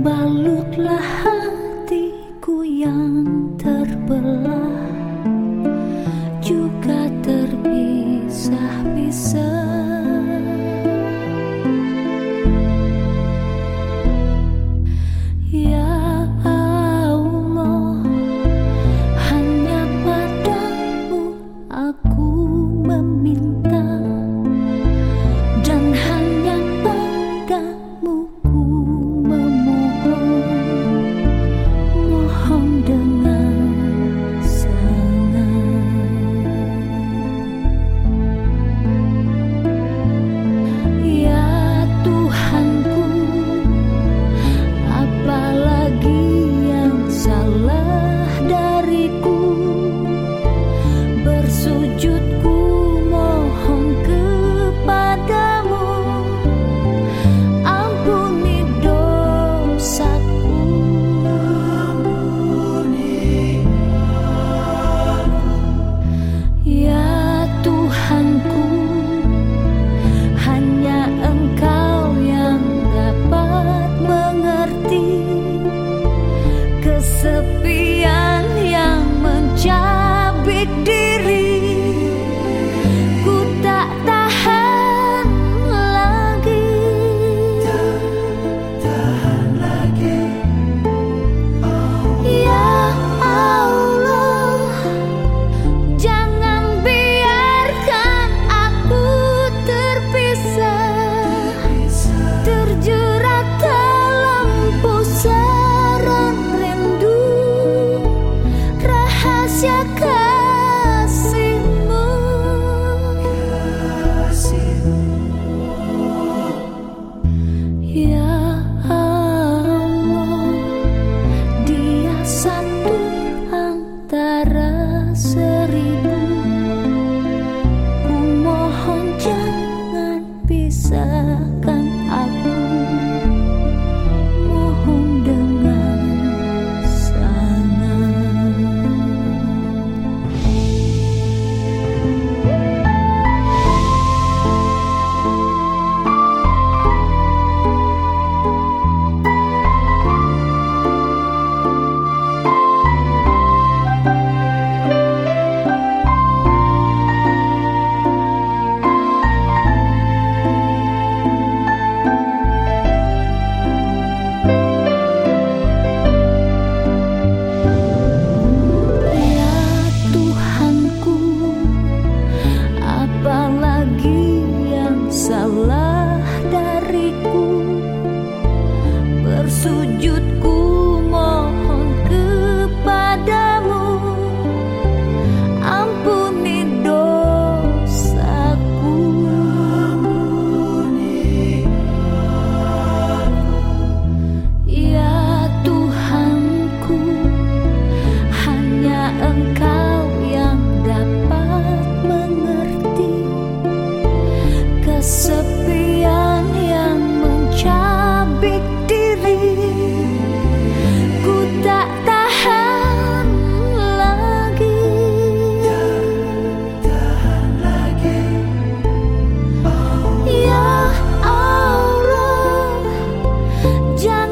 Balutlah hatiku yang terbelah, juga terpisah-pisah. Ya Allah, hanya padamu aku meminta, dan hanya padamu ku mohon dengan sangat. Ya Tuhanku, apalagi yang salah dariku, bersujudku mohon kepadamu, ampuni dosaku. Ya Tuhanku, hanya Engkau yang dapat mengerti kesepian yang mencabik diri. Ku tak tahan lagi, Ya Allah, jangan biarkan aku terpisah, terjerat dalam pusaran rindu, rahasia kasih-Mu. Ya Allah, Dia satu antara seribu. Ku mohon jangan pisahkan aku, mohon dengan sangat. Ya Tuhanku, apalagi yang salah dariku, bersujudku mohon kepadamu, ampuni dosaku. Ya Tuhanku, hanya Engkau yang dapat mengerti kesepian yang mencabik diri. Ku tak tahan lagi, Ya Allah, jangan